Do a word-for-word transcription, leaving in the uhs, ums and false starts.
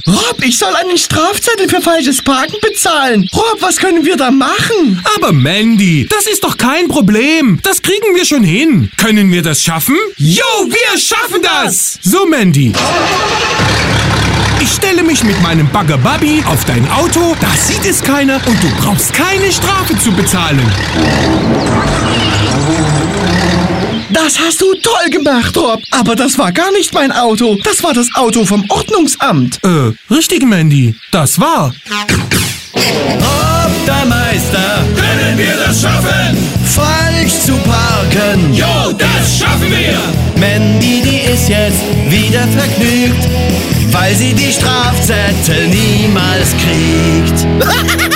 Rob, ich soll einen Strafzettel für falsches Parken bezahlen. Rob, was können wir da machen? Aber Mandy, das ist doch kein Problem. Das kriegen wir schon hin. Können wir das schaffen? Jo, wir schaffen das! So, Mandy. Ich stelle mich mit meinem Bagger Bubby auf dein Auto, da sieht es keiner und du brauchst keine Strafe zu bezahlen. Das hast du toll gemacht, Rob. Aber das war gar nicht mein Auto. Das war das Auto vom Ordnungsamt. Äh, richtig, Mandy. Das war. Rob, der Meister, können wir das schaffen? Falsch zu parken, jo, das schaffen wir! Mandy, die ist jetzt wieder vergnügt, weil sie die Strafzettel niemals kriegt.